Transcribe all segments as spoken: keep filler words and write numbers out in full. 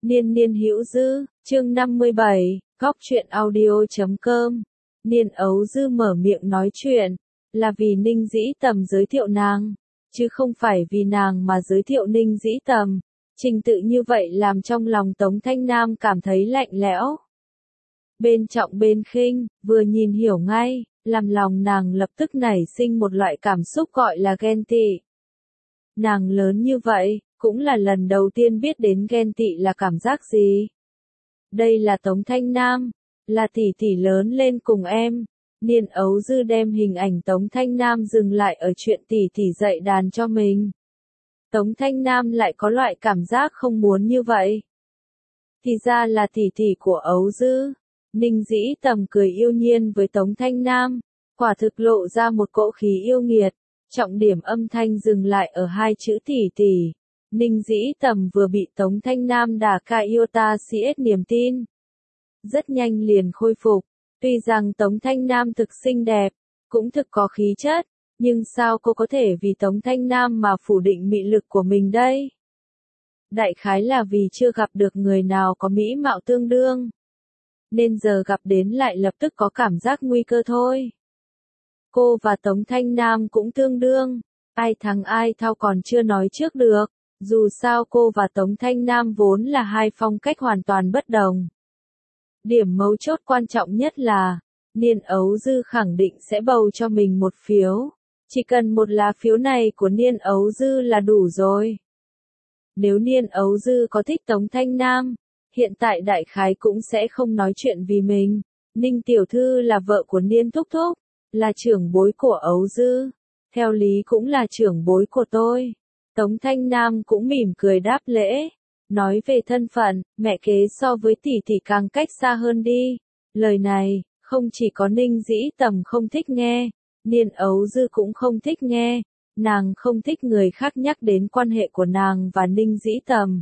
Niên niên hữu dư, chương năm mươi bảy, góc truyện audio chấm com. Niên ấu dư mở miệng nói chuyện, là vì Ninh Dĩ Tầm giới thiệu nàng, chứ không phải vì nàng mà giới thiệu Ninh Dĩ Tầm. Trình tự như vậy làm trong lòng Tống Thanh Nam cảm thấy lạnh lẽo. Bên trọng bên khinh, vừa nhìn hiểu ngay, làm lòng nàng lập tức nảy sinh một loại cảm xúc gọi là ghen tị. Nàng lớn như vậy, cũng là lần đầu tiên biết đến ghen tị là cảm giác gì. Đây là Tống Thanh Nam, là tỷ tỷ lớn lên cùng em. Niên ấu dư đem hình ảnh Tống Thanh Nam dừng lại ở chuyện tỷ tỷ dạy đàn cho mình. Tống Thanh Nam lại có loại cảm giác không muốn như vậy. Thì ra là tỷ tỷ của ấu dư. Ninh Dĩ Tầm cười yêu nhiên với Tống Thanh Nam, quả thực lộ ra một cỗ khí yêu nghiệt. Trọng điểm âm thanh dừng lại ở hai chữ tỷ tỷ. Ninh Dĩ Tầm vừa bị Tống Thanh Nam đả ca yêu ta xê ét niềm tin. Rất nhanh liền khôi phục. Tuy rằng Tống Thanh Nam thực xinh đẹp, cũng thực có khí chất, nhưng sao cô có thể vì Tống Thanh Nam mà phủ định mị lực của mình đây? Đại khái là vì chưa gặp được người nào có mỹ mạo tương đương. Nên giờ gặp đến lại lập tức có cảm giác nguy cơ thôi. Cô và Tống Thanh Nam cũng tương đương, ai thắng ai thao còn chưa nói trước được, dù sao cô và Tống Thanh Nam vốn là hai phong cách hoàn toàn bất đồng. Điểm mấu chốt quan trọng nhất là, Niên ấu dư khẳng định sẽ bầu cho mình một phiếu, chỉ cần một lá phiếu này của Niên ấu dư là đủ rồi. Nếu Niên ấu dư có thích Tống Thanh Nam, hiện tại đại khái cũng sẽ không nói chuyện vì mình. Ninh tiểu thư là vợ của Niên thúc thúc, là trưởng bối của ấu dư, theo lý cũng là trưởng bối của tôi. Tống Thanh Nam cũng mỉm cười đáp lễ, nói về thân phận, mẹ kế so với tỷ tỷ càng cách xa hơn đi. Lời này, không chỉ có Ninh Dĩ Tầm không thích nghe, Niên ấu dư cũng không thích nghe, nàng không thích người khác nhắc đến quan hệ của nàng và Ninh Dĩ Tầm.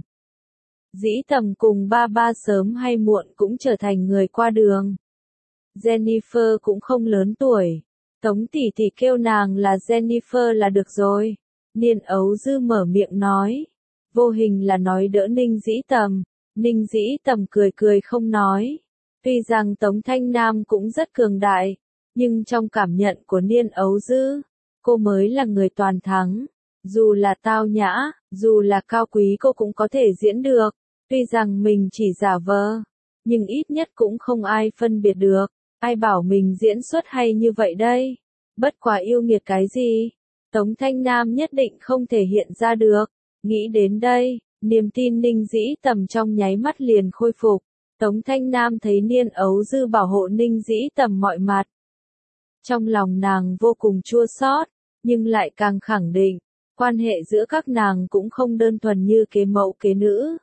Dĩ Tầm cùng ba ba sớm hay muộn cũng trở thành người qua đường. Jennifer cũng không lớn tuổi, Tống tỷ tỷ kêu nàng là Jennifer là được rồi. Niên ấu dư mở miệng nói, vô hình là nói đỡ Ninh Dĩ Tầm. Ninh Dĩ Tầm cười cười không nói. Tuy rằng Tống Thanh Nam cũng rất cường đại, nhưng trong cảm nhận của Niên ấu dư, cô mới là người toàn thắng. Dù là tao nhã, dù là cao quý cô cũng có thể diễn được. Tuy rằng mình chỉ giả vờ, nhưng ít nhất cũng không ai phân biệt được. Ai bảo mình diễn xuất hay như vậy đây? Bất quá yêu nghiệt cái gì? Tống Thanh Nam nhất định không thể hiện ra được. Nghĩ đến đây, niềm tin Ninh Dĩ Tầm trong nháy mắt liền khôi phục. Tống Thanh Nam thấy Niên ấu dư bảo hộ Ninh Dĩ Tầm mọi mặt. Trong lòng nàng vô cùng chua xót, nhưng lại càng khẳng định, quan hệ giữa các nàng cũng không đơn thuần như kế mẫu kế nữ.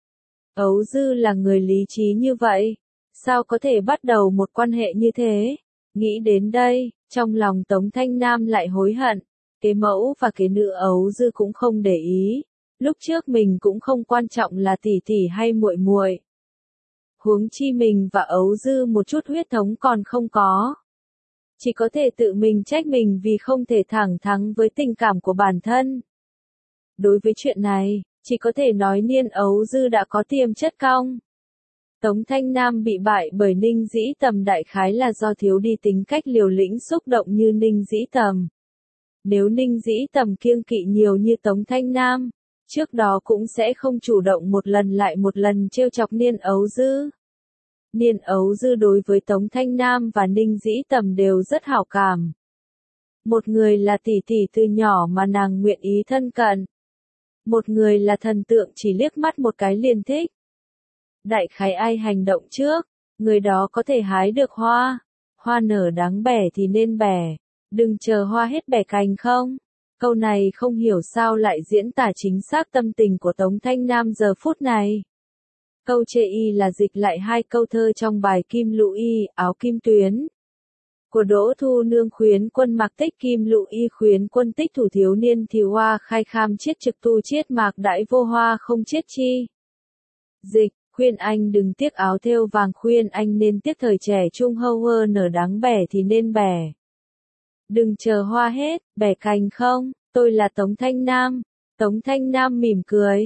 Ấu dư là người lý trí như vậy, sao có thể bắt đầu một quan hệ như thế? Nghĩ đến đây, trong lòng Tống Thanh Nam lại hối hận, kế mẫu và kế nữ ấu dư cũng không để ý, lúc trước mình cũng không quan trọng là tỷ tỷ hay muội muội. Huống chi mình và ấu dư một chút huyết thống còn không có. Chỉ có thể tự mình trách mình vì không thể thẳng thắn với tình cảm của bản thân. Đối với chuyện này, chỉ có thể nói Niên ấu dư đã có tiềm chất cong. Tống Thanh Nam bị bại bởi Ninh Dĩ Tầm đại khái là do thiếu đi tính cách liều lĩnh xúc động như Ninh Dĩ Tầm. Nếu Ninh Dĩ Tầm kiêng kỵ nhiều như Tống Thanh Nam, trước đó cũng sẽ không chủ động một lần lại một lần trêu chọc Niên ấu dư. Niên ấu dư đối với Tống Thanh Nam và Ninh Dĩ Tầm đều rất hảo cảm. Một người là tỷ tỷ từ nhỏ mà nàng nguyện ý thân cận. Một người là thần tượng chỉ liếc mắt một cái liền thích. Đại khái ai hành động trước, người đó có thể hái được hoa. Hoa nở đáng bẻ thì nên bẻ, đừng chờ hoa hết bẻ cành không? Câu này không hiểu sao lại diễn tả chính xác tâm tình của Tống Thanh Nam giờ phút này. Câu chê y là dịch lại hai câu thơ trong bài Kim Lũ Y, áo kim tuyến. Của Đỗ Thu Nương khuyến quân mặc tích Kim Lũ Y khuyến quân tích thủ thiếu niên thì hoa khai kham chiết trực tu chiết mạc đại vô hoa không chiết chi. Dịch, khuyên anh đừng tiếc áo thêu vàng khuyên anh nên tiếc thời trẻ trung hâu hơ nở đáng bẻ thì nên bẻ. Đừng chờ hoa hết, bẻ cành không, tôi là Tống Thanh Nam. Tống Thanh Nam mỉm cười.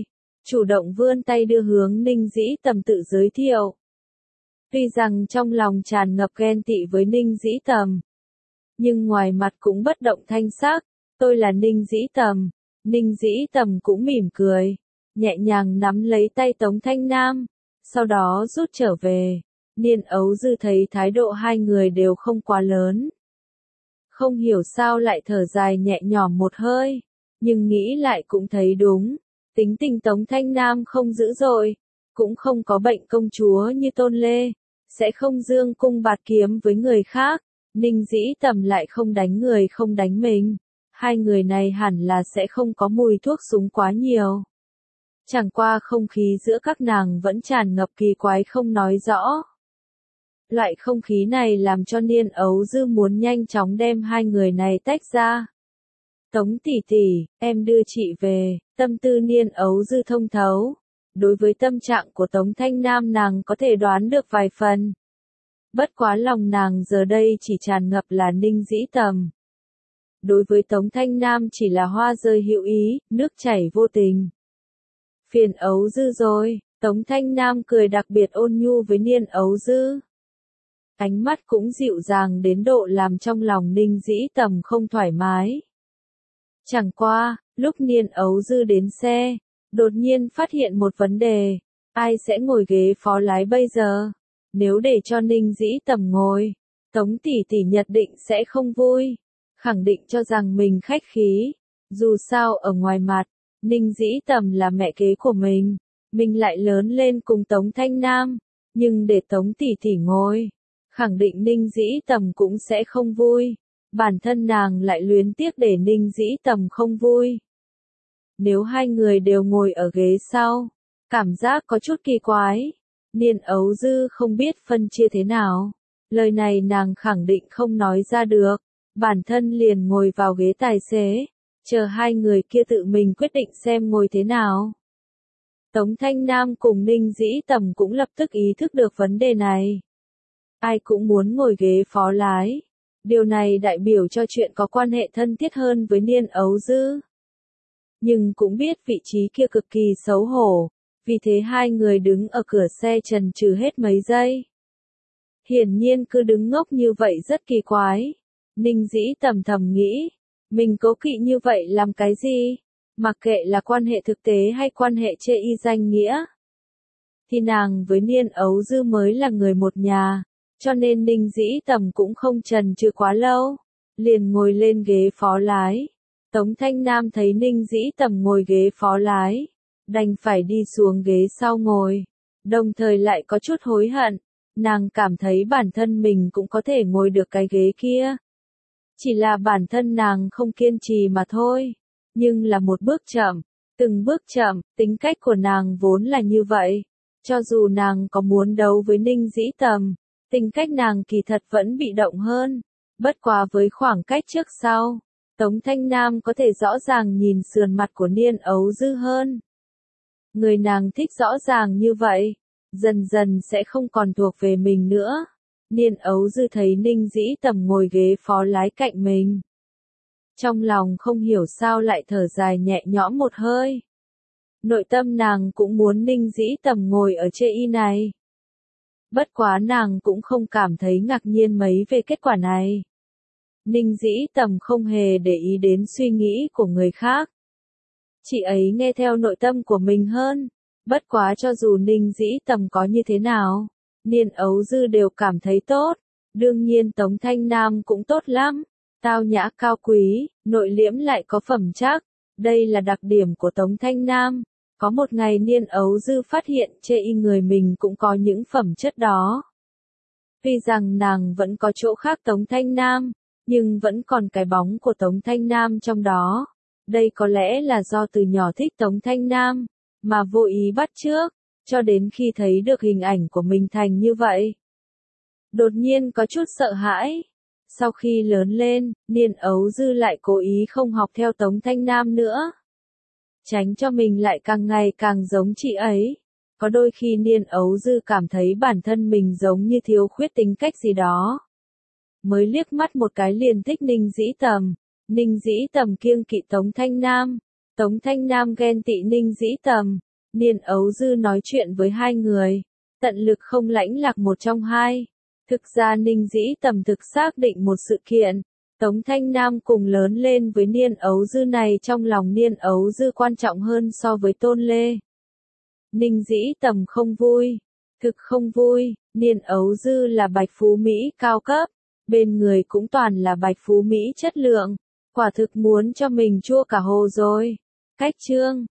chủ động vươn tay đưa hướng Ninh Dĩ Tầm tự giới thiệu. Tuy rằng trong lòng tràn ngập ghen tị với Ninh Dĩ Tầm, nhưng ngoài mặt cũng bất động thanh sắc, tôi là Ninh Dĩ Tầm. Ninh Dĩ Tầm cũng mỉm cười, nhẹ nhàng nắm lấy tay Tống Thanh Nam, sau đó rút trở về. Niên Ấu Dư thấy thái độ hai người đều không quá lớn, không hiểu sao lại thở dài nhẹ nhõm một hơi, nhưng nghĩ lại cũng thấy đúng, tính tình Tống Thanh Nam không dữ dội, cũng không có bệnh công chúa như Tôn Lê, sẽ không dương cung bạt kiếm với người khác. Ninh Dĩ Tầm lại không đánh người không đánh mình, hai người này hẳn là sẽ không có mùi thuốc súng quá nhiều. Chẳng qua không khí giữa các nàng vẫn tràn ngập kỳ quái không nói rõ. Loại không khí này làm cho Niên Ấu Dư muốn nhanh chóng đem hai người này tách ra. Tống tỷ tỷ, em đưa chị về. Tâm tư Niên Ấu Dư thông thấu. Đối với tâm trạng của Tống Thanh Nam nàng có thể đoán được vài phần. Bất quá lòng nàng giờ đây chỉ tràn ngập là Ninh Dĩ Tầm. Đối với Tống Thanh Nam chỉ là hoa rơi hữu ý, nước chảy vô tình. Phiền Ấu Dư rồi, Tống Thanh Nam cười đặc biệt ôn nhu với Niên Ấu Dư. Ánh mắt cũng dịu dàng đến độ làm trong lòng Ninh Dĩ Tầm không thoải mái. Chẳng qua, lúc Niên Ấu Dư đến xe, đột nhiên phát hiện một vấn đề, ai sẽ ngồi ghế phó lái bây giờ? Nếu để cho Ninh Dĩ Tầm ngồi, Tống tỷ tỷ nhất định sẽ không vui, khẳng định cho rằng mình khách khí. Dù sao ở ngoài mặt, Ninh Dĩ Tầm là mẹ kế của mình, mình lại lớn lên cùng Tống Thanh Nam, nhưng để Tống tỷ tỷ ngồi, khẳng định Ninh Dĩ Tầm cũng sẽ không vui, bản thân nàng lại luyến tiếc để Ninh Dĩ Tầm không vui. Nếu hai người đều ngồi ở ghế sau, cảm giác có chút kỳ quái. Niên Ấu Dư không biết phân chia thế nào, lời này nàng khẳng định không nói ra được, bản thân liền ngồi vào ghế tài xế, chờ hai người kia tự mình quyết định xem ngồi thế nào. Tống Thanh Nam cùng Ninh Dĩ Tầm cũng lập tức ý thức được vấn đề này. Ai cũng muốn ngồi ghế phó lái, điều này đại biểu cho chuyện có quan hệ thân thiết hơn với Niên Ấu Dư. Nhưng cũng biết vị trí kia cực kỳ xấu hổ. Vì thế hai người đứng ở cửa xe chần chừ hết mấy giây. Hiển nhiên cứ đứng ngốc như vậy rất kỳ quái. Ninh Dĩ Tầm thầm nghĩ, mình cố kỵ như vậy làm cái gì? Mặc kệ là quan hệ thực tế hay quan hệ chê y danh nghĩa, thì nàng với Niên Ấu Dư mới là người một nhà, cho nên Ninh Dĩ Tầm cũng không chần chừ quá lâu, liền ngồi lên ghế phó lái. Tống Thanh Nam thấy Ninh Dĩ Tầm ngồi ghế phó lái, đành phải đi xuống ghế sau ngồi, đồng thời lại có chút hối hận, nàng cảm thấy bản thân mình cũng có thể ngồi được cái ghế kia. Chỉ là bản thân nàng không kiên trì mà thôi, nhưng là một bước chậm, từng bước chậm, tính cách của nàng vốn là như vậy. Cho dù nàng có muốn đấu với Ninh Dĩ Tầm, tính cách nàng kỳ thật vẫn bị động hơn, bất quá với khoảng cách trước sau, Tống Thanh Nam có thể rõ ràng nhìn sườn mặt của Niên Ấu Dư hơn. Người nàng thích rõ ràng như vậy, dần dần sẽ không còn thuộc về mình nữa. Niên Ấu Dư thấy Ninh Dĩ Tầm ngồi ghế phó lái cạnh mình, trong lòng không hiểu sao lại thở dài nhẹ nhõm một hơi. Nội tâm nàng cũng muốn Ninh Dĩ Tầm ngồi ở chê y này. Bất quá nàng cũng không cảm thấy ngạc nhiên mấy về kết quả này. Ninh Dĩ Tầm không hề để ý đến suy nghĩ của người khác. Chị ấy nghe theo nội tâm của mình hơn. Bất quá cho dù Ninh Dĩ Tầm có như thế nào, Niên Ấu Dư đều cảm thấy tốt. Đương nhiên Tống Thanh Nam cũng tốt lắm. Tao nhã cao quý, nội liễm lại có phẩm chất. Đây là đặc điểm của Tống Thanh Nam. Có một ngày Niên Ấu Dư phát hiện chê y người mình cũng có những phẩm chất đó. Tuy rằng nàng vẫn có chỗ khác Tống Thanh Nam, nhưng vẫn còn cái bóng của Tống Thanh Nam trong đó. Đây có lẽ là do từ nhỏ thích Tống Thanh Nam, mà vô ý bắt chước, cho đến khi thấy được hình ảnh của mình thành như vậy. Đột nhiên có chút sợ hãi. Sau khi lớn lên, Niên Ấu Dư lại cố ý không học theo Tống Thanh Nam nữa. Tránh cho mình lại càng ngày càng giống chị ấy. Có đôi khi Niên Ấu Dư cảm thấy bản thân mình giống như thiếu khuyết tính cách gì đó. Mới liếc mắt một cái liền thích Ninh Dĩ Tầm. Ninh Dĩ Tầm kiêng kỵ Tống Thanh Nam. Tống Thanh Nam ghen tị Ninh Dĩ Tầm. Niên Ấu Dư nói chuyện với hai người, tận lực không lãnh lạc một trong hai. Thực ra Ninh Dĩ Tầm thực xác định một sự kiện, Tống Thanh Nam cùng lớn lên với Niên Ấu Dư này trong lòng Niên Ấu Dư quan trọng hơn so với Tôn Lê. Ninh Dĩ Tầm không vui, thực không vui, Niên Ấu Dư là bạch phú Mỹ cao cấp, bên người cũng toàn là bạch phú Mỹ chất lượng, quả thực muốn cho mình chua cả hồ rồi. Cách chương